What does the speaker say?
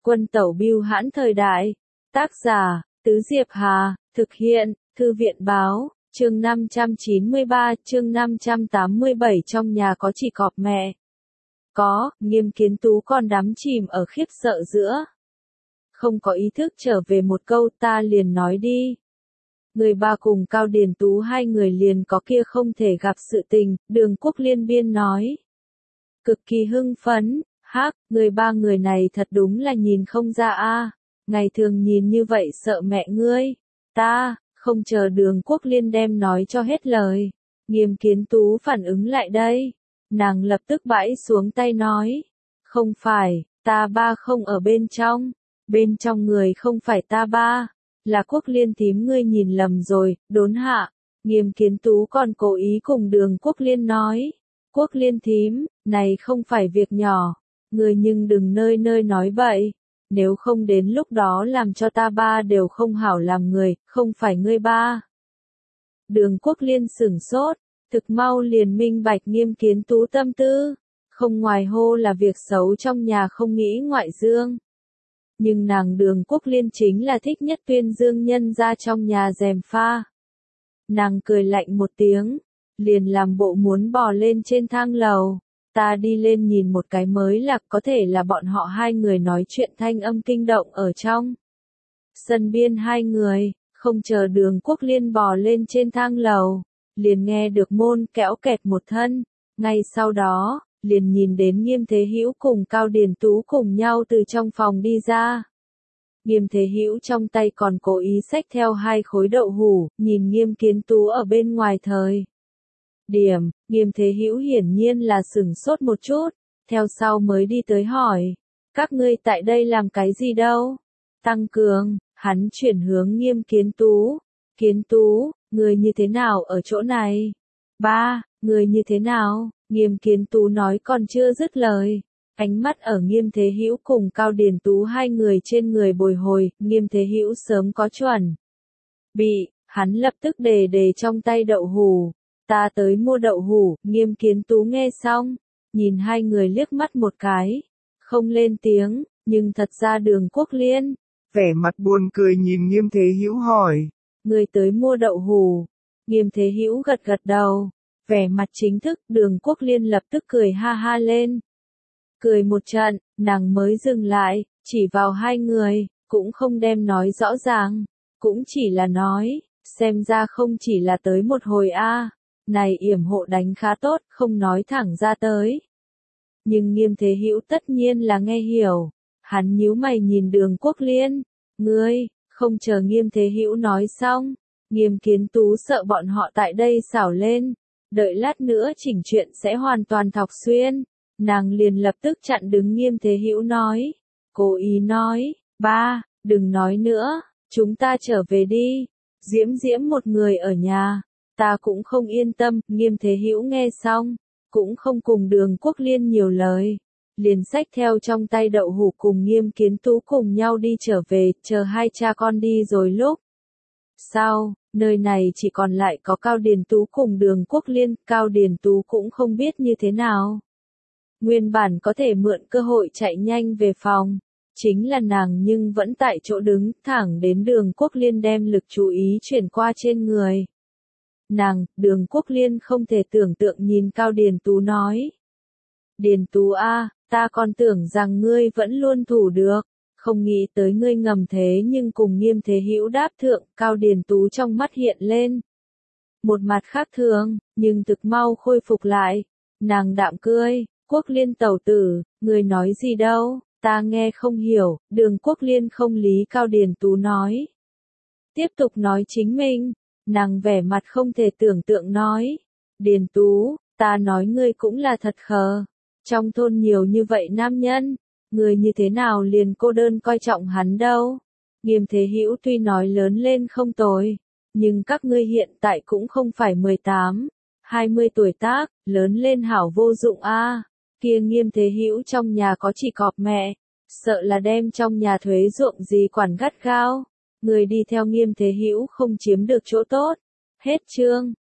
Quân tẩu bưu hãn thời đại. Tác giả, Tứ Diệp Hà, thực hiện, Thư viện báo, chương 593, chương 587 trong nhà có chỉ cọp mẹ. Có, Nghiêm Kiến Tú còn đắm chìm ở khiếp sợ giữa. Không có ý thức trở về một câu ta liền nói đi. Người ba cùng Cao Điền Tú hai người liền có kia không thể gặp sự tình, Đường Quốc Liên biên nói. Cực kỳ hưng phấn, người ba người này thật đúng là nhìn không ra a. Ngày thường nhìn như vậy sợ mẹ ngươi. Ta, không chờ Đường Quốc Liên đem nói cho hết lời. Nghiêm Kiến Tú phản ứng lại đây. Nàng lập tức bãi xuống tay nói. Không phải, ta ba không ở bên trong. Bên trong người không phải ta ba. Là Quốc Liên thím ngươi nhìn lầm rồi, đốn hạ. Nghiêm Kiến Tú còn cố ý cùng Đường Quốc Liên nói. Quốc Liên thím, này không phải việc nhỏ. Ngươi nhưng đừng nơi nơi nói bậy. Nếu không đến lúc đó làm cho ta ba đều không hảo làm người, không phải ngươi ba. Đường Quốc Liên sửng sốt, thực mau liền minh bạch Nghiêm Kiến Tú tâm tư. Không ngoài hô là việc xấu trong nhà không nghĩ ngoại dương. Nhưng nàng Đường Quốc Liên chính là thích nhất tuyên dương nhân ra trong nhà gièm pha. Nàng cười lạnh một tiếng, liền làm bộ muốn bò lên trên thang lầu. Ta đi lên nhìn một cái mới là có thể là bọn họ hai người nói chuyện thanh âm kinh động ở trong. Sân biên hai người, không chờ Đường Quốc Liên bò lên trên thang lầu, liền nghe được môn kéo kẹt một thân. Ngay sau đó, liền nhìn đến Nghiêm Thế Hữu cùng Cao Điền Tú cùng nhau từ trong phòng đi ra. Nghiêm Thế Hữu trong tay còn cố ý xách theo hai khối đậu hủ, nhìn Nghiêm Kiến Tú ở bên ngoài thời. Nghiêm Thế Hữu hiển nhiên là sửng sốt một chút, theo sau mới đi tới hỏi. Các ngươi tại đây làm cái gì đâu? Tăng Cường, hắn chuyển hướng Nghiêm Kiến Tú. Kiến Tú, người như thế nào ở chỗ này? Ba, người như thế nào? Nghiêm Kiến Tú nói còn chưa dứt lời. Ánh mắt ở Nghiêm Thế Hữu cùng Cao Điền Tú hai người trên người bồi hồi, Nghiêm Thế Hữu sớm có chuẩn bị, hắn lập tức đề trong tay đậu hủ. Ta tới mua đậu hủ, Nghiêm Kiến Tú nghe xong, nhìn hai người liếc mắt một cái, không lên tiếng, nhưng thật ra Đường Quốc Liên, vẻ mặt buồn cười nhìn Nghiêm Thế Hữu hỏi. Người tới mua đậu hủ, Nghiêm Thế Hữu gật gật đầu, vẻ mặt chính thức, Đường Quốc Liên lập tức cười ha ha lên. Cười một trận, nàng mới dừng lại, chỉ vào hai người, cũng không đem nói rõ ràng, cũng chỉ là nói, xem ra không chỉ là tới một hồi a. Này yểm hộ đánh khá tốt, không nói thẳng ra tới. Nhưng Nghiêm Thế Hữu tất nhiên là nghe hiểu. Hắn nhíu mày nhìn Đường Quốc Liên. Ngươi, không chờ Nghiêm Thế Hữu nói xong. Nghiêm Kiến Tú sợ bọn họ tại đây xảo lên. Đợi lát nữa chỉnh chuyện sẽ hoàn toàn thọc xuyên. Nàng liền lập tức chặn đứng Nghiêm Thế Hữu nói. Cố ý nói, ba, đừng nói nữa, chúng ta trở về đi. Diễm một người ở nhà. Ta cũng không yên tâm, Nghiêm Thế Hữu nghe xong, cũng không cùng Đường Quốc Liên nhiều lời, liền xách theo trong tay đậu hủ cùng Nghiêm Kiến Tú cùng nhau đi trở về, chờ hai cha con đi rồi lúc. Sau, nơi này chỉ còn lại có Cao Điền Tú cùng Đường Quốc Liên, Cao Điền Tú cũng không biết như thế nào. Nguyên bản có thể mượn cơ hội chạy nhanh về phòng, chính là nàng nhưng vẫn tại chỗ đứng, thẳng đến Đường Quốc Liên đem lực chú ý chuyển qua trên người. Đường Quốc Liên không thể tưởng tượng nhìn Cao Điền Tú nói. Điền Tú a, ta còn tưởng rằng ngươi vẫn luôn thủ được, không nghĩ tới ngươi ngầm thế nhưng cùng Nghiêm Thế Hữu đáp thượng, Cao Điền Tú trong mắt hiện lên. Một mặt khác thường, nhưng thực mau khôi phục lại. Nàng đạm cười, Quốc Liên tẩu tử, ngươi nói gì đâu, ta nghe không hiểu, Đường Quốc Liên không lý Cao Điền Tú nói. Tiếp tục nói chính mình. Nàng vẻ mặt không thể tưởng tượng nói. Điền Tú, ta nói ngươi cũng là thật khờ. Trong thôn nhiều như vậy nam nhân, ngươi như thế nào liền cô đơn coi trọng hắn đâu. Nghiêm Thế Hữu tuy nói lớn lên không tồi, nhưng các ngươi hiện tại cũng không phải 18, 20 tuổi tác, lớn lên hảo vô dụng a. Kia Nghiêm Thế Hữu trong nhà có chỉ cọp mẹ, sợ là đem trong nhà thuế ruộng gì quản gắt gao. Người đi theo Nghiêm Thế Hữu không chiếm được chỗ tốt. Hết chương.